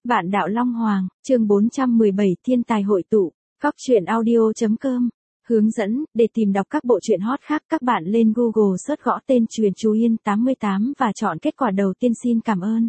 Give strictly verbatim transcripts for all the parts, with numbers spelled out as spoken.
Vạn đạo Long Hoàng, chương bốn trăm mười bảy Thiên tài hội tụ, Cóc truyện audio chấm com. Hướng dẫn, để tìm đọc các bộ truyện hot khác các bạn lên Google search gõ tên Truyện Chú Yên tám mươi tám và chọn kết quả đầu tiên. Xin cảm ơn.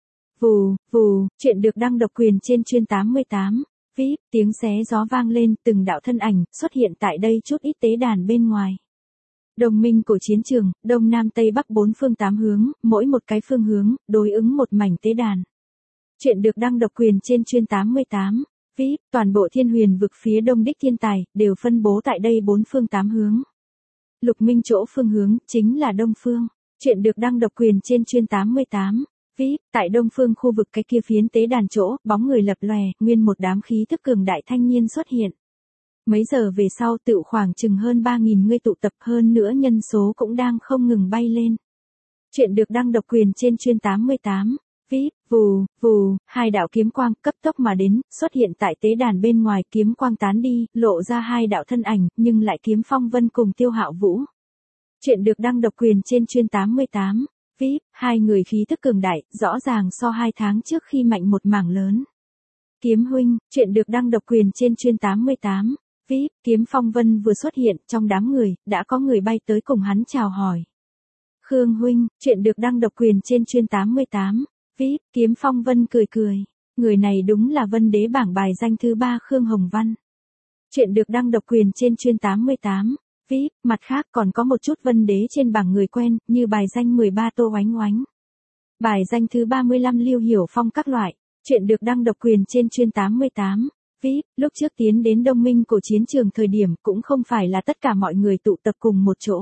Vù, vù, chuyện được đăng độc quyền trên Truyện tám mươi tám. vê i pê, tiếng xé gió vang lên, từng đạo thân ảnh xuất hiện tại đây chút ít tế đàn bên ngoài. Đồng minh của chiến trường, đông nam tây bắc bốn phương tám hướng, mỗi một cái phương hướng, đối ứng một mảnh tế đàn. Chuyện được đăng độc quyền trên Truyện tám mươi tám. vê i pê, toàn bộ thiên huyền vực phía đông đích thiên tài, đều phân bố tại đây bốn phương tám hướng. Lục minh chỗ phương hướng, chính là đông phương. Chuyện được đăng độc quyền trên Truyện tám mươi tám. vê i pê, tại đông phương khu vực cái kia phiến tế đàn chỗ, bóng người lập lòe, nguyên một đám khí thức cường đại thanh niên xuất hiện. Mấy giờ về sau tự khoảng chừng hơn ba nghìn người tụ tập, hơn nữa nhân số cũng đang không ngừng bay lên. Chuyện được đăng độc quyền trên Truyện tám mươi tám. vê i pê, vù, vù, hai đạo kiếm quang cấp tốc mà đến, xuất hiện tại tế đàn bên ngoài, kiếm quang tán đi, lộ ra hai đạo thân ảnh, nhưng lại Kiếm Phong Vân cùng Tiêu Hạo Vũ. Chuyện được đăng độc quyền trên Truyện tám mươi tám. vê i pê, hai người khí thức cường đại, rõ ràng so hai tháng trước khi mạnh một mảng lớn. Kiếm huynh, chuyện được đăng độc quyền trên Truyện tám mươi tám. vê i pê, Kiếm Phong Vân vừa xuất hiện, trong đám người, đã có người bay tới cùng hắn chào hỏi. Khương huynh, chuyện được đăng độc quyền trên Truyện tám mươi tám. vê i pê, Kiếm Phong Vân cười cười. Người này đúng là Vân Đế bảng bài danh thứ ba Khương Hồng Văn. Chuyện được đăng độc quyền trên Truyện tám mươi tám. vê i pê, mặt khác còn có một chút Vân Đế trên bảng người quen, như bài danh mười ba Tô Oánh Oánh. Bài danh thứ ba mươi lăm Lưu Hiểu Phong các loại. Chuyện được đăng độc quyền trên Truyện tám mươi tám. vê i pê, lúc trước tiến đến đông minh của chiến trường thời điểm cũng không phải là tất cả mọi người tụ tập cùng một chỗ.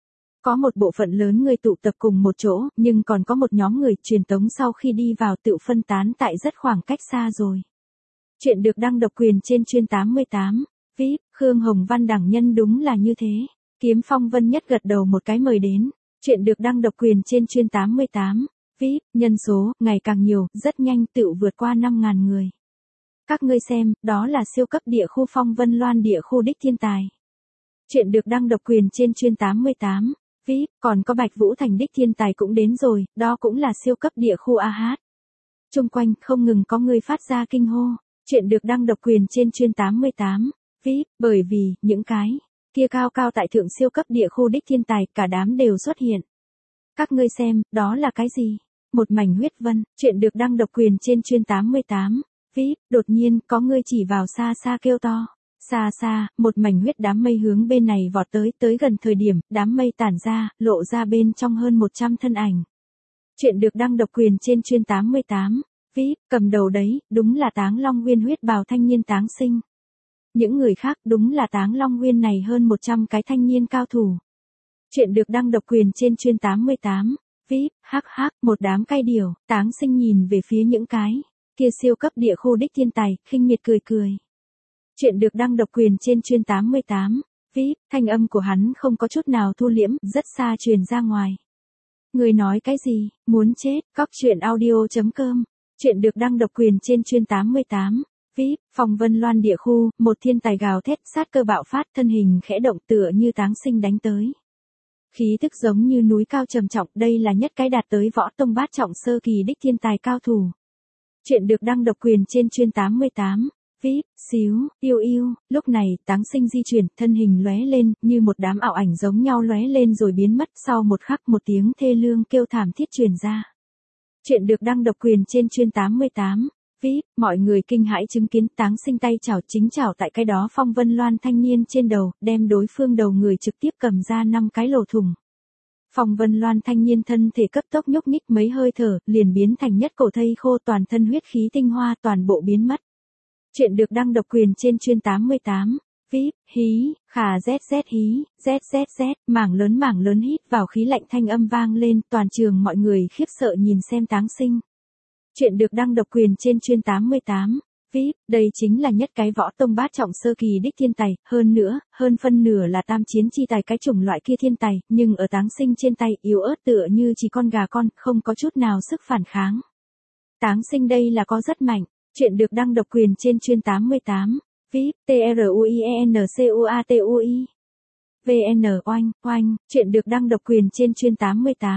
Có một bộ phận lớn người tụ tập cùng một chỗ, nhưng còn có một nhóm người truyền tống sau khi đi vào tự phân tán tại rất khoảng cách xa rồi. Chuyện được đăng độc quyền trên Truyện tám mươi tám. vê i pê, Khương Hồng Văn đẳng nhân đúng là như thế. Kiếm Phong Vân nhất gật đầu một cái mời đến. Chuyện được đăng độc quyền trên Truyện tám mươi tám. vê i pê, nhân số, ngày càng nhiều, rất nhanh tự vượt qua năm nghìn người. Các ngươi xem, đó là siêu cấp địa khu Phong Vân Loan địa khu đích thiên tài. Chuyện được đăng độc quyền trên Truyện tám mươi tám. vê i pê, còn có Bạch Vũ Thành đích thiên tài cũng đến rồi, đó cũng là siêu cấp địa khu a hát. Trung quanh không ngừng có người phát ra kinh hô. Chuyện được đăng độc quyền trên Truyện tám mươi tám. vê i pê, bởi vì, những cái kia cao cao tại thượng siêu cấp địa khu đích thiên tài, cả đám đều xuất hiện. Các ngươi xem, đó là cái gì? Một mảnh huyết vân. Chuyện được đăng độc quyền trên Truyện tám mươi tám. vê i pê, đột nhiên, có người chỉ vào xa xa kêu to. Xa xa, một mảnh huyết đám mây hướng bên này vọt tới, tới gần thời điểm, đám mây tản ra, lộ ra bên trong hơn một trăm thân ảnh. Chuyện được đăng độc quyền trên Truyện tám mươi tám. vê i pê, cầm đầu đấy, đúng là Táng Long Nguyên huyết bào thanh niên Táng Sinh. Những người khác đúng là Táng Long Nguyên này hơn một trăm cái thanh niên cao thủ. Chuyện được đăng độc quyền trên Truyện tám mươi tám. vê i pê, hắc hắc, một đám cay điều, Táng Sinh nhìn về phía những cái kia siêu cấp địa khu đích thiên tài, khinh miệt cười cười. Chuyện được đăng độc quyền trên Truyện tám mươi tám. vê i pê, thanh âm của hắn không có chút nào thu liễm, rất xa truyền ra ngoài. Người nói cái gì, muốn chết, Cóc truyện audio chấm com. Chuyện được đăng độc quyền trên Truyện tám mươi tám. vê i pê, Phong Vân Loan địa khu, một thiên tài gào thét, sát cơ bạo phát, thân hình khẽ động tựa như Táng Sinh đánh tới. Khí tức giống như núi cao trầm trọng, đây là nhất cái đạt tới võ tông bát trọng sơ kỳ đích thiên tài cao thủ. Chuyện được đăng độc quyền trên Truyện tám mươi tám. vê i pê, xíu, yêu yêu, lúc này, Táng Sinh di chuyển, thân hình lóe lên, như một đám ảo ảnh giống nhau lóe lên rồi biến mất, sau một khắc một tiếng thê lương kêu thảm thiết truyền ra. Chuyện được đăng độc quyền trên Truyện tám mươi tám. vê i pê, mọi người kinh hãi chứng kiến Táng Sinh tay chảo chính chảo tại cái đó Phong Vân Loan thanh niên trên đầu, đem đối phương đầu người trực tiếp cầm ra năm cái lỗ thủng. Phong Vân Loan thanh niên thân thể cấp tốc nhúc nhích mấy hơi thở, liền biến thành nhất cổ thây khô, toàn thân huyết khí tinh hoa toàn bộ biến mất. Chuyện được đăng độc quyền trên Truyện tám mươi tám. vê i pê, hí, khà zz hí, zzz, mảng lớn mảng lớn hít vào khí lạnh thanh âm vang lên, toàn trường mọi người khiếp sợ nhìn xem Táng Sinh. Chuyện được đăng độc quyền trên Truyện tám mươi tám. vê i pê, đây chính là nhất cái võ tông bát trọng sơ kỳ đích thiên tài, hơn nữa, hơn phân nửa là tam chiến chi tài cái chủng loại kia thiên tài, nhưng ở Táng Sinh trên tay, yếu ớt tựa như chỉ con gà con, không có chút nào sức phản kháng. Táng Sinh đây là có rất mạnh. Chuyện được đăng độc quyền trên Truyện tám mươi tám. vê i pê, T R U I E N C U A T U I. vê en oanh, oanh, chuyện được đăng độc quyền trên Truyện tám mươi tám.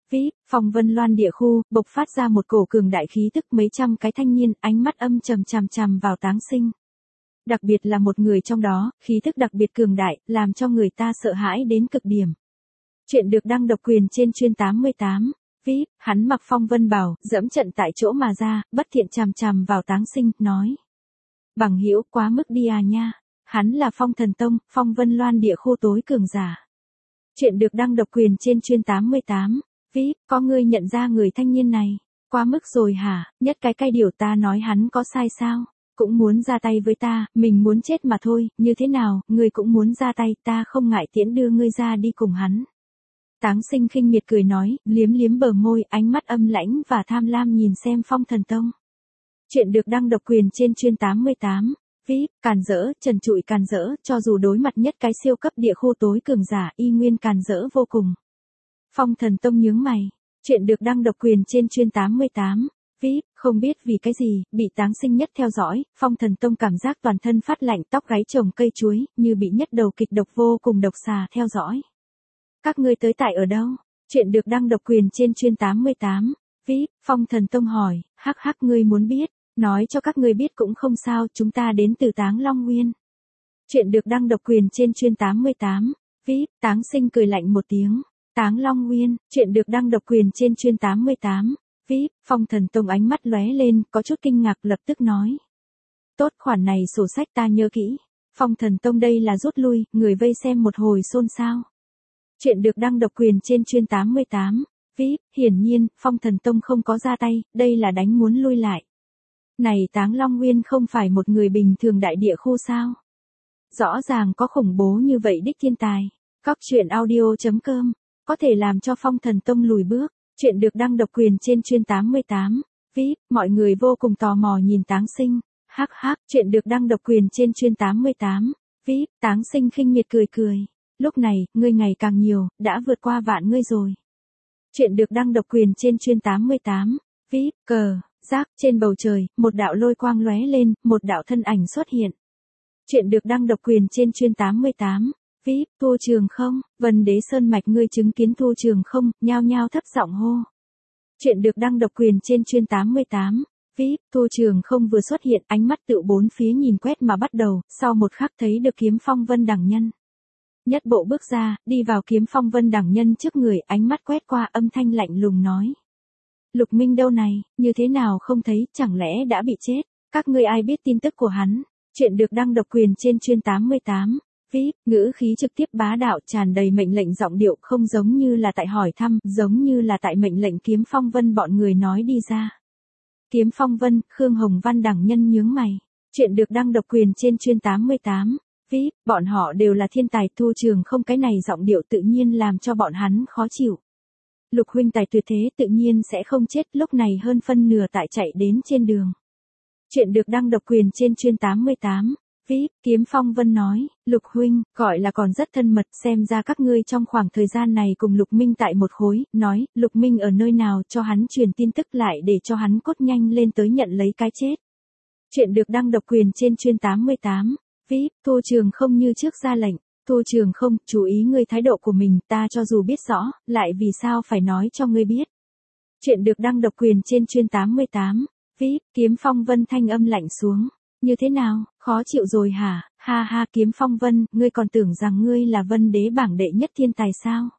vê i pê, phong vân loan địa khu, bộc phát ra một cổ cường đại khí tức mấy trăm cái thanh niên, ánh mắt âm trầm chằm chằm vào Táng Sinh. Đặc biệt là một người trong đó, khí tức đặc biệt cường đại, làm cho người ta sợ hãi đến cực điểm. Chuyện được đăng độc quyền trên chuyên tám mươi tám. vê i pê, hắn mặc phong vân bào, dẫm trận tại chỗ mà ra, bất thiện chằm chằm vào Táng Sinh, nói. Bằng hữu quá mức đi à nha. Hắn là Phong Thần Tông, phong vân loan địa khu tối cường giả. Chuyện được đăng độc quyền trên chuyên tám mươi tám. vê i pê, có ngươi nhận ra người thanh niên này. Quá mức rồi hả, nhất cái cay điều ta nói hắn có sai sao? Cũng muốn ra tay với ta, mình muốn chết mà thôi, như thế nào, ngươi cũng muốn ra tay, ta không ngại tiễn đưa ngươi ra đi cùng hắn. Táng Sinh khinh miệt cười nói, liếm liếm bờ môi, ánh mắt âm lãnh và tham lam nhìn xem Phong Thần Tông. Chuyện được đăng độc quyền trên chuyên tám mươi tám. vê i pê, càn rỡ, trần trụi càn rỡ, cho dù đối mặt nhất cái siêu cấp địa khu tối cường giả, y nguyên càn rỡ vô cùng. Phong Thần Tông nhướng mày. Chuyện được đăng độc quyền trên chuyên tám mươi tám. vê i pê, không biết vì cái gì, bị Táng Sinh nhất theo dõi, Phong Thần Tông cảm giác toàn thân phát lạnh, tóc gáy trồng cây chuối, như bị nhất đầu kịch độc vô cùng độc xà theo dõi. Các ngươi tới tại ở đâu? Chuyện được đăng độc quyền trên chuyên tám mươi tám. vê i pê, Phong Thần Tông hỏi, hắc hắc ngươi muốn biết, nói cho các ngươi biết cũng không sao, chúng ta đến từ Táng Long Nguyên. Chuyện được đăng độc quyền trên chuyên tám mươi tám. vê i pê, Táng Sinh cười lạnh một tiếng. Táng Long Nguyên, chuyện được đăng độc quyền trên chuyên tám mươi tám. vê i pê, Phong Thần Tông ánh mắt lóe lên, có chút kinh ngạc lập tức nói. Tốt, khoản này sổ sách ta nhớ kỹ. Phong Thần Tông đây là rút lui, người vây xem một hồi xôn xao. Chuyện được đăng độc quyền trên chuyên tám mươi tám. vê i pê, hiển nhiên, Phong Thần Tông không có ra tay, đây là đánh muốn lui lại. Này Táng Long Nguyên không phải một người bình thường đại địa khu sao? Rõ ràng có khủng bố như vậy đích thiên tài. Cóc truyện audio chấm com, có thể làm cho Phong Thần Tông lùi bước. Chuyện được đăng độc quyền trên chuyên tám mươi tám. vê i pê, mọi người vô cùng tò mò nhìn Táng Sinh. Hắc hắc, chuyện được đăng độc quyền trên chuyên tám mươi tám. vê i pê, Táng Sinh khinh miệt cười cười. Lúc này, ngươi ngày càng nhiều, đã vượt qua vạn ngươi rồi. Chuyện được đăng độc quyền trên chuyên tám mươi tám. vê i pê, cờ, giác, trên bầu trời, một đạo lôi quang lóe lên, một đạo thân ảnh xuất hiện. Chuyện được đăng độc quyền trên chuyên tám mươi tám. vê i pê, Thu Trường Không, Vân Đế Sơn Mạch ngươi chứng kiến Thu Trường Không, nhao nhao thấp giọng hô. Chuyện được đăng độc quyền trên chuyên tám mươi tám. vê i pê, Thu Trường Không vừa xuất hiện, ánh mắt tự bốn phía nhìn quét mà bắt đầu, sau một khắc thấy được kiếm phong vân đẳng nhân. Nhất bộ bước ra, đi vào kiếm phong vân đẳng nhân trước người, ánh mắt quét qua, âm thanh lạnh lùng nói. Lục Minh đâu này, như thế nào không thấy, chẳng lẽ đã bị chết, các ngươi ai biết tin tức của hắn. Chuyện được đăng độc quyền trên chuyên tám mươi tám. vê i pê, ngữ khí trực tiếp bá đạo tràn đầy mệnh lệnh giọng điệu, không giống như là tại hỏi thăm, giống như là tại mệnh lệnh kiếm phong vân bọn người nói đi ra. Kiếm phong vân, Khương Hồng Văn đẳng nhân nhướng mày. Chuyện được đăng độc quyền trên chuyên tám mươi tám. vê i pê, bọn họ đều là thiên tài, Thu Trường Không cái này giọng điệu tự nhiên làm cho bọn hắn khó chịu. Lục huynh tài tuyệt thế tự nhiên sẽ không chết, lúc này hơn phân nửa tại chạy đến trên đường. Chuyện được đăng độc quyền trên chuyên tám mươi tám. vê i pê, Kiếm Phong Vân nói, Lục huynh, gọi là còn rất thân mật, xem ra các ngươi trong khoảng thời gian này cùng Lục Minh tại một khối, nói, Lục Minh ở nơi nào, cho hắn truyền tin tức lại để cho hắn cốt nhanh lên tới nhận lấy cái chết. Chuyện được đăng độc quyền trên chuyên tám mươi tám. vê i pê, Thu Trường Không như trước ra lệnh. Thu Trường Không, chú ý ngươi thái độ của mình, ta cho dù biết rõ, lại vì sao phải nói cho ngươi biết. Chuyện được đăng độc quyền trên chuyên tám mươi tám. vê i pê, Kiếm Phong Vân thanh âm lạnh xuống. Như thế nào, khó chịu rồi hả, ha ha Kiếm Phong Vân, ngươi còn tưởng rằng ngươi là Vân Đế bảng đệ nhất thiên tài sao?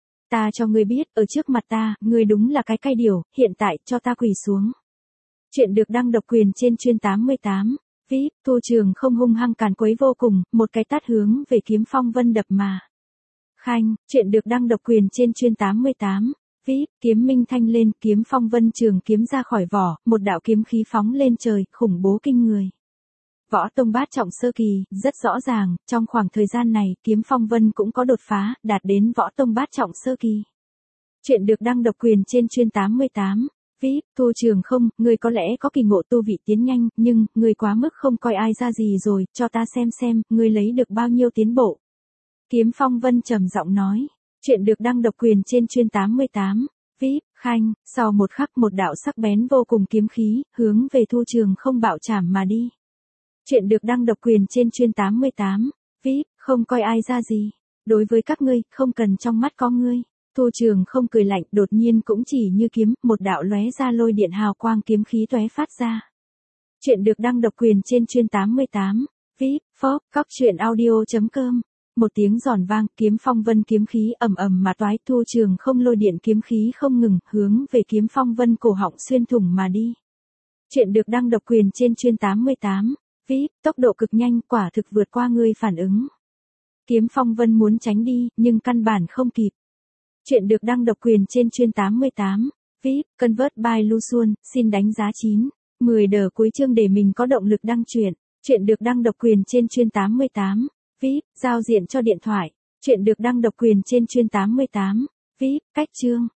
Ta cho ngươi biết, ở trước mặt ta, ngươi đúng là cái cay điều, hiện tại, cho ta quỳ xuống. Chuyện được đăng độc quyền trên chuyên tám mươi tám. vê i pê, Thu Trường Không hung hăng càn quấy vô cùng, một cái tát hướng về Kiếm Phong Vân đập mà. Khanh, chuyện được đăng độc quyền trên chuyên tám mươi tám. vê i pê, kiếm minh thanh lên, Kiếm Phong Vân trường kiếm ra khỏi vỏ, một đạo kiếm khí phóng lên trời, khủng bố kinh người. Võ tông bát trọng sơ kỳ, rất rõ ràng, trong khoảng thời gian này, Kiếm Phong Vân cũng có đột phá, đạt đến võ tông bát trọng sơ kỳ. Chuyện được đăng độc quyền trên chuyên tám mươi tám. vê i pê, Thu Trường Không, ngươi có lẽ có kỳ ngộ tu vị tiến nhanh, nhưng, ngươi quá mức không coi ai ra gì rồi, cho ta xem xem, ngươi lấy được bao nhiêu tiến bộ. Kiếm Phong Vân trầm giọng nói. Chuyện được đăng độc quyền trên chuyên tám mươi tám. vê i pê, Khanh, sau một khắc một đạo sắc bén vô cùng kiếm khí, hướng về Thu Trường Không bạo chảm mà đi. Chuyện được đăng độc quyền trên chuyên tám mươi tám. vê i pê, không coi ai ra gì. Đối với các ngươi, không cần trong mắt có ngươi. Thu Trường không cười lạnh, đột nhiên cũng chỉ như kiếm, một đạo lóe ra lôi điện hào quang kiếm khí tóe phát ra. Chuyện được đăng độc quyền trên chuyên tám mươi tám, vê i pê, phốp, cóc truyện audio chấm com. Một tiếng giòn vang, kiếm phong vân kiếm khí ầm ầm mà toái, Thu Trường không lôi điện kiếm khí không ngừng, hướng về kiếm phong vân cổ họng xuyên thủng mà đi. Chuyện được đăng độc quyền trên chuyên tám mươi tám, vê i pê, tốc độ cực nhanh, quả thực vượt qua ngươi phản ứng. Kiếm phong vân muốn tránh đi, nhưng căn bản không kịp. Chuyện được đăng độc quyền trên chuyên tám mươi tám, vê i pê, Convert by Lu Xuân, xin đánh giá chín, mười đờ cuối chương để mình có động lực đăng truyện. Chuyện được đăng độc quyền trên chuyên tám mươi tám, vê i pê, giao diện cho điện thoại. Chuyện được đăng độc quyền trên chuyên tám mươi tám, vê i pê, cách chương.